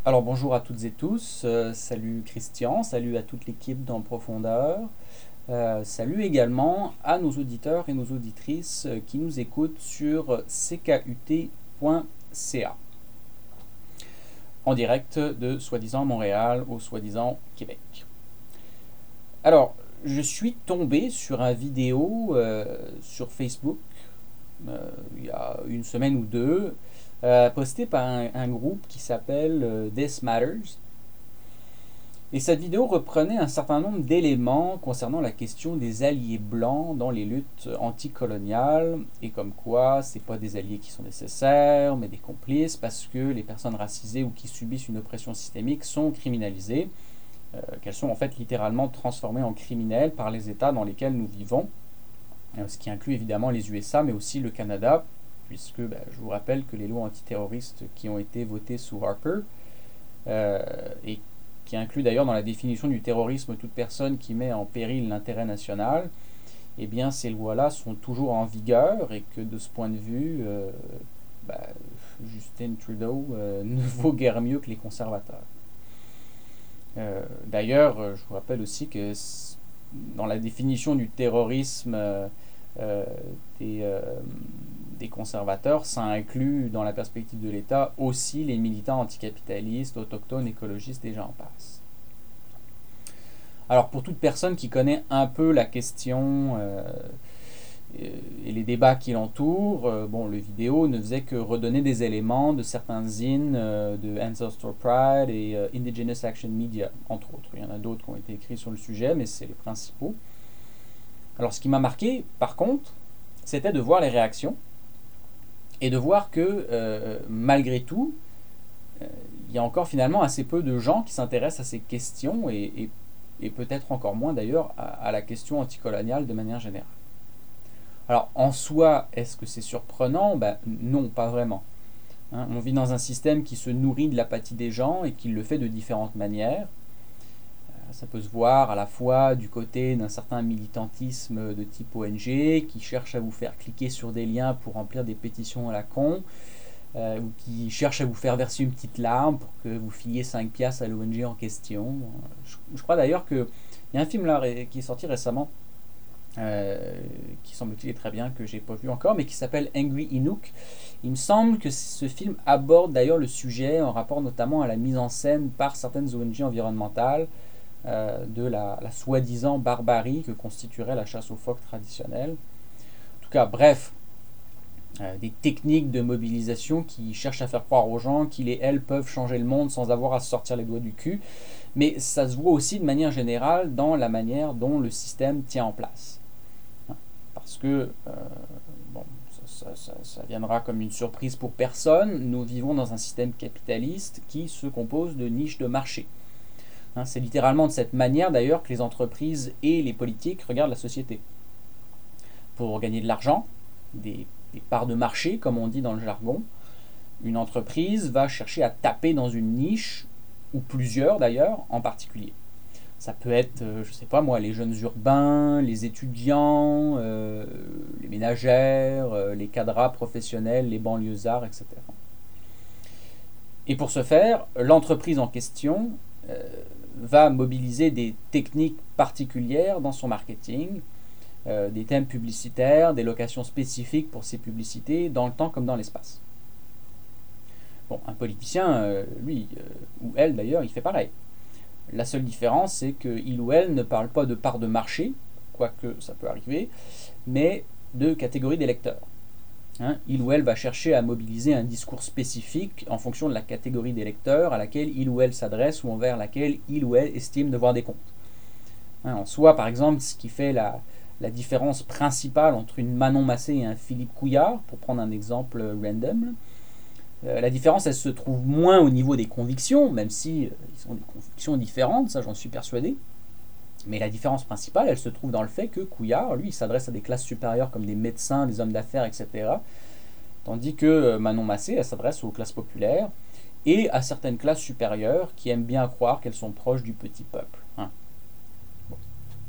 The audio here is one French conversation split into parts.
Alors bonjour à toutes et tous, salut Christian, salut à toute l'équipe d'En Profondeur, salut également à nos auditeurs et nos auditrices qui nous écoutent sur ckut.ca en direct de soi-disant Montréal au soi-disant Québec. Alors, je suis tombé sur un vidéo sur Facebook il y a une semaine ou deux, posté par un groupe qui s'appelle This Matters. Et cette vidéo reprenait un certain nombre d'éléments concernant la question des alliés blancs dans les luttes anticoloniales, et comme quoi c'est pas des alliés qui sont nécessaires, mais des complices, parce que les personnes racisées ou qui subissent une oppression systémique sont criminalisées, qu'elles sont en fait littéralement transformées en criminels par les États dans lesquels nous vivons, ce qui inclut évidemment les USA, mais aussi le Canada, puisque je vous rappelle que les lois antiterroristes qui ont été votées sous Harper, et qui inclut d'ailleurs dans la définition du terrorisme toute personne qui met en péril l'intérêt national, eh bien ces lois-là sont toujours en vigueur et que de ce point de vue, Justin Trudeau ne vaut guère mieux que les conservateurs. D'ailleurs, je vous rappelle aussi que dans la définition du terrorisme des conservateurs, ça inclut dans la perspective de l'État aussi les militants anticapitalistes, autochtones, écologistes et j'en passe. Alors pour toute personne qui connaît un peu la question et les débats qui l'entourent, le vidéo ne faisait que redonner des éléments de certains zines de Ancestor Pride et Indigenous Action Media, entre autres. Il y en a d'autres qui ont été écrits sur le sujet, mais c'est les principaux. Alors ce qui m'a marqué, par contre, c'était de voir les réactions et de voir que malgré tout, il y a encore finalement assez peu de gens qui s'intéressent à ces questions et peut-être encore moins d'ailleurs à la question anticoloniale de manière générale. Alors en soi, est-ce que c'est surprenant? Non, pas vraiment. On vit dans un système qui se nourrit de l'apathie des gens et qui le fait de différentes manières. Ça peut se voir à la fois du côté d'un certain militantisme de type ONG qui cherche à vous faire cliquer sur des liens pour remplir des pétitions à la con, ou qui cherche à vous faire verser une petite larme pour que vous filiez 5 piastres à l'ONG en question. Je crois d'ailleurs qu'il y a un film là qui est sorti récemment, qui semble-t-il est très bien, que j'ai pas vu encore, mais qui s'appelle Angry Inuk. Il me semble que ce film aborde d'ailleurs le sujet en rapport notamment à la mise en scène par certaines ONG environnementales de la soi-disant barbarie que constituerait la chasse aux phoques traditionnelle. En tout cas, bref, des techniques de mobilisation qui cherchent à faire croire aux gens qu'ils et elles peuvent changer le monde sans avoir à se sortir les doigts du cul, mais ça se voit aussi de manière générale dans la manière dont le système tient en place. Parce que, ça viendra comme une surprise pour personne, nous vivons dans un système capitaliste qui se compose de niches de marché. C'est littéralement de cette manière d'ailleurs que les entreprises et les politiques regardent la société. Pour gagner de l'argent, des parts de marché, comme on dit dans le jargon, une entreprise va chercher à taper dans une niche, ou plusieurs d'ailleurs, en particulier. Ça peut être, je sais pas moi, les jeunes urbains, les étudiants, les ménagères, les cadres professionnels, les banlieusards, etc. Et pour ce faire, l'entreprise en question va mobiliser des techniques particulières dans son marketing, des thèmes publicitaires, des locations spécifiques pour ces publicités, dans le temps comme dans l'espace. Bon, un politicien, lui, ou elle d'ailleurs, il fait pareil. La seule différence, c'est qu'il ou elle ne parle pas de part de marché, quoique ça peut arriver, mais de catégorie d'électeurs. Il ou elle va chercher à mobiliser un discours spécifique en fonction de la catégorie d'électeurs à laquelle il ou elle s'adresse ou envers laquelle il ou elle estime devoir des comptes. En soi, par exemple, ce qui fait la différence principale entre une Manon Massé et un Philippe Couillard, pour prendre un exemple random, la différence, elle se trouve moins au niveau des convictions, même si ils ont des convictions différentes, ça j'en suis persuadé. Mais la différence principale, elle se trouve dans le fait que Couillard, lui, il s'adresse à des classes supérieures comme des médecins, des hommes d'affaires, etc. Tandis que Manon Massé, elle s'adresse aux classes populaires et à certaines classes supérieures qui aiment bien croire qu'elles sont proches du petit peuple. Bon.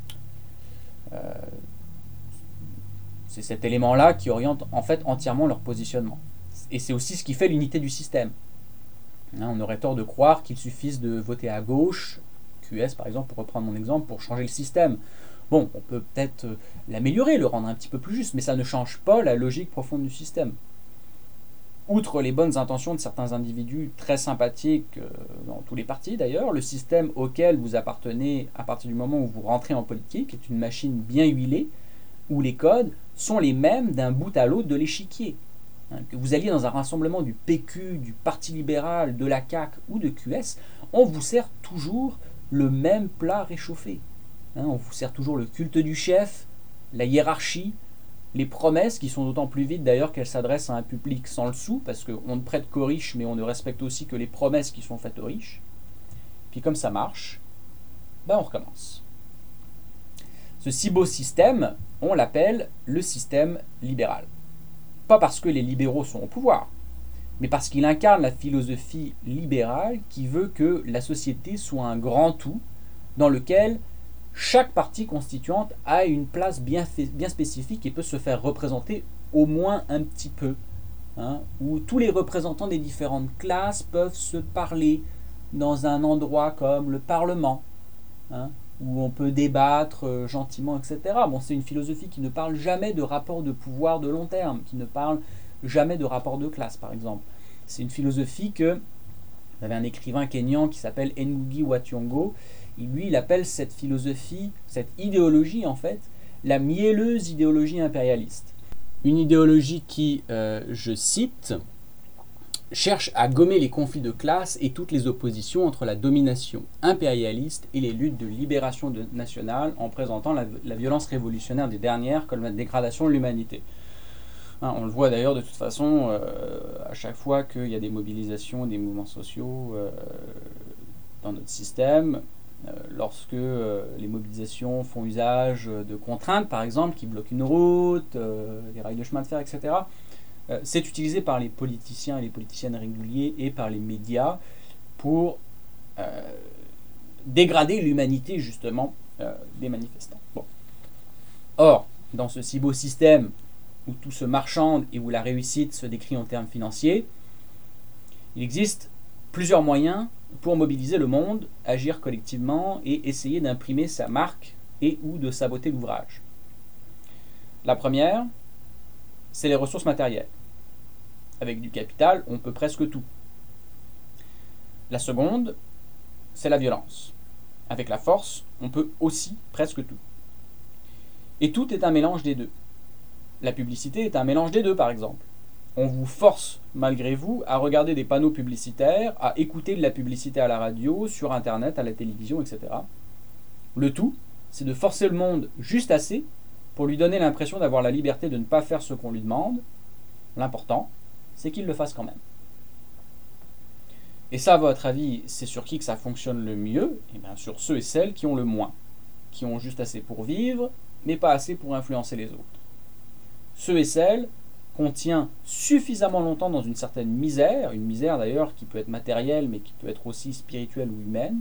C'est cet élément-là qui oriente en fait entièrement leur positionnement. Et c'est aussi ce qui fait l'unité du système. On aurait tort de croire qu'il suffise de voter à gauche, QS par exemple, pour reprendre mon exemple, pour changer le système. Bon, on peut peut-être l'améliorer, le rendre un petit peu plus juste, mais ça ne change pas la logique profonde du système. Outre les bonnes intentions de certains individus très sympathiques dans tous les partis d'ailleurs, le système auquel vous appartenez à partir du moment où vous rentrez en politique est une machine bien huilée, où les codes sont les mêmes d'un bout à l'autre de l'échiquier. Que vous alliez dans un rassemblement du PQ, du Parti libéral, de la CAQ ou de QS, on vous sert toujours le même plat réchauffé. On vous sert toujours le culte du chef, la hiérarchie, les promesses qui sont d'autant plus vides d'ailleurs qu'elles s'adressent à un public sans le sou, parce qu'on ne prête qu'aux riches, mais on ne respecte aussi que les promesses qui sont faites aux riches. Puis comme ça marche, on recommence. Ce si beau système, on l'appelle le système libéral. Pas parce que les libéraux sont au pouvoir, mais parce qu'il incarne la philosophie libérale qui veut que la société soit un grand tout dans lequel chaque partie constituante a une place bien spécifique et peut se faire représenter au moins un petit peu, où tous les représentants des différentes classes peuvent se parler dans un endroit comme le Parlement, où on peut débattre gentiment, etc. Bon, c'est une philosophie qui ne parle jamais de rapport de pouvoir de long terme, qui ne parle jamais de rapport de classe, par exemple. C'est une philosophie que... Il y avait un écrivain kényan qui s'appelle Ngugi wa Thiong'o. Il appelle cette philosophie, cette idéologie en fait, la mielleuse idéologie impérialiste. Une idéologie qui, je cite, cherche à gommer les conflits de classe et toutes les oppositions entre la domination impérialiste et les luttes de libération nationale en présentant la violence révolutionnaire des dernières comme la dégradation de l'humanité. On le voit d'ailleurs de toute façon à chaque fois qu'il y a des mobilisations, des mouvements sociaux dans notre système, lorsque les mobilisations font usage de contraintes par exemple qui bloquent une route, des rails de chemin de fer, etc. C'est utilisé par les politiciens et les politiciennes réguliers et par les médias pour dégrader l'humanité justement des manifestants. Bon. Or, dans ce si beau système où tout se marchande et où la réussite se décrit en termes financiers, il existe plusieurs moyens pour mobiliser le monde, agir collectivement et essayer d'imprimer sa marque et ou de saboter l'ouvrage. La première, c'est les ressources matérielles. Avec du capital, on peut presque tout. La seconde, c'est la violence. Avec la force, on peut aussi presque tout. Et tout est un mélange des deux. La publicité est un mélange des deux, par exemple. On vous force, malgré vous, à regarder des panneaux publicitaires, à écouter de la publicité à la radio, sur Internet, à la télévision, etc. Le tout, c'est de forcer le monde juste assez pour lui donner l'impression d'avoir la liberté de ne pas faire ce qu'on lui demande. L'important, c'est qu'il le fasse quand même. Et ça, à votre avis, c'est sur qui que ça fonctionne le mieux? Eh bien, sur ceux et celles qui ont le moins, qui ont juste assez pour vivre, mais pas assez pour influencer les autres. Ceux et celles qu'on tient suffisamment longtemps dans une certaine misère, une misère d'ailleurs qui peut être matérielle mais qui peut être aussi spirituelle ou humaine,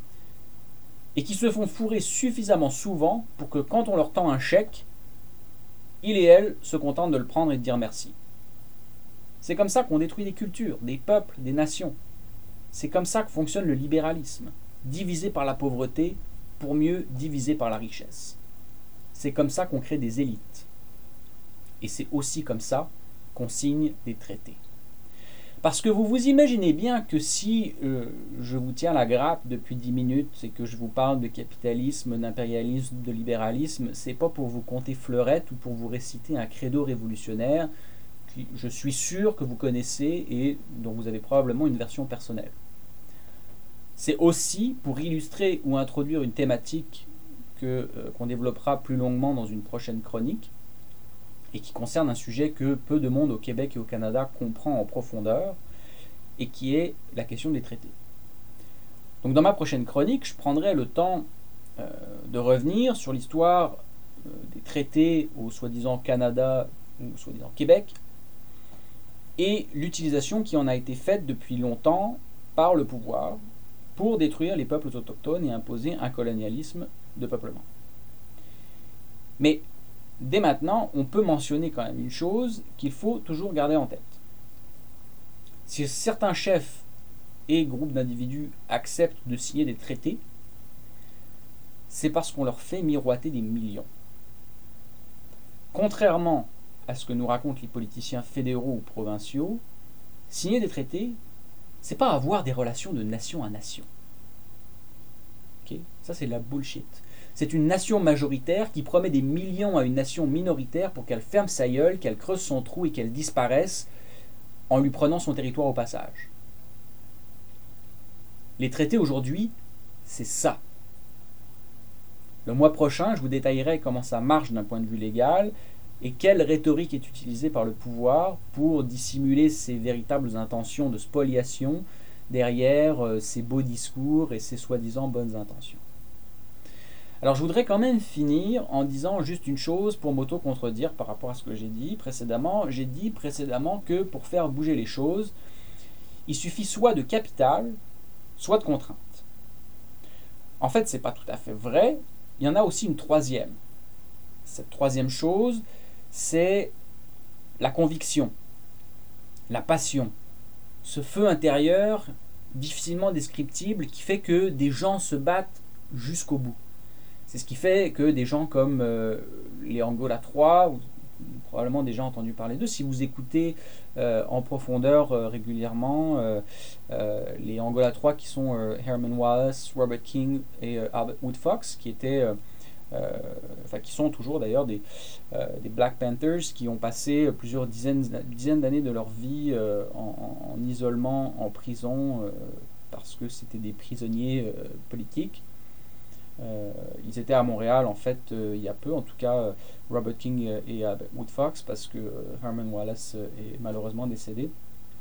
et qui se font fourrer suffisamment souvent pour que quand on leur tend un chèque, ils et elles se contentent de le prendre et de dire merci. C'est comme ça qu'on détruit des cultures, des peuples, des nations. C'est comme ça que fonctionne le libéralisme, divisé par la pauvreté pour mieux diviser par la richesse. C'est comme ça qu'on crée des élites. Et c'est aussi comme ça qu'on signe des traités. Parce que vous vous imaginez bien que si je vous tiens la grappe depuis 10 minutes et que je vous parle de capitalisme, d'impérialisme, de libéralisme, c'est pas pour vous conter fleurette ou pour vous réciter un credo révolutionnaire que je suis sûr que vous connaissez et dont vous avez probablement une version personnelle. C'est aussi pour illustrer ou introduire une thématique qu'on développera plus longuement dans une prochaine chronique, et qui concerne un sujet que peu de monde au Québec et au Canada comprend en profondeur, et qui est la question des traités. Donc dans ma prochaine chronique, je prendrai le temps de revenir sur l'histoire des traités au soi-disant Canada ou soi-disant Québec, et l'utilisation qui en a été faite depuis longtemps par le pouvoir pour détruire les peuples autochtones et imposer un colonialisme de peuplement. Mais dès maintenant, on peut mentionner quand même une chose qu'il faut toujours garder en tête. Si certains chefs et groupes d'individus acceptent de signer des traités, c'est parce qu'on leur fait miroiter des millions. Contrairement à ce que nous racontent les politiciens fédéraux ou provinciaux, signer des traités, c'est pas avoir des relations de nation à nation. Okay? Ça, c'est de la bullshit. C'est une nation majoritaire qui promet des millions à une nation minoritaire pour qu'elle ferme sa gueule, qu'elle creuse son trou et qu'elle disparaisse en lui prenant son territoire au passage. Les traités aujourd'hui, c'est ça. Le mois prochain, je vous détaillerai comment ça marche d'un point de vue légal et quelle rhétorique est utilisée par le pouvoir pour dissimuler ses véritables intentions de spoliation derrière ses beaux discours et ses soi-disant bonnes intentions. Alors je voudrais quand même finir en disant juste une chose pour m'auto-contredire par rapport à ce que j'ai dit précédemment. J'ai dit précédemment que pour faire bouger les choses, il suffit soit de capital, soit de contrainte. En fait, ce n'est pas tout à fait vrai. Il y en a aussi une troisième. Cette troisième chose, c'est la conviction, la passion, ce feu intérieur difficilement descriptible qui fait que des gens se battent jusqu'au bout. C'est ce qui fait que des gens comme les Angola 3, ou probablement déjà entendu parler d'eux, si vous écoutez en profondeur régulièrement les Angola 3 qui sont Herman Wallace, Robert King et Albert Woodfox, qui étaient qui sont toujours d'ailleurs des Black Panthers qui ont passé plusieurs dizaines d'années de leur vie en isolement, en prison, parce que c'était des prisonniers politiques. Ils étaient à Montréal en fait il y a peu, en tout cas Robert King et Woodfox, parce que Herman Wallace est malheureusement décédé.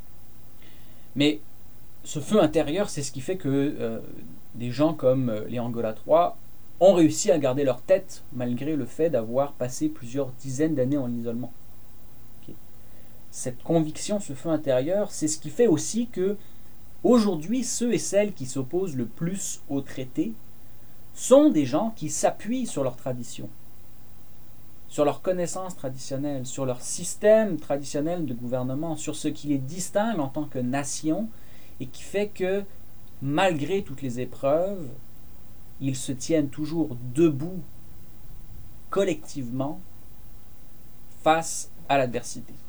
Mais ce feu intérieur, c'est ce qui fait que des gens comme les Angola 3 ont réussi à garder leur tête malgré le fait d'avoir passé plusieurs dizaines d'années en isolement. Okay. Cette conviction, ce feu intérieur, c'est ce qui fait aussi que aujourd'hui, ceux et celles qui s'opposent le plus au traité sont des gens qui s'appuient sur leur tradition, sur leurs connaissances traditionnelles, sur leur système traditionnel de gouvernement, sur ce qui les distingue en tant que nation et qui fait que, malgré toutes les épreuves, ils se tiennent toujours debout collectivement face à l'adversité.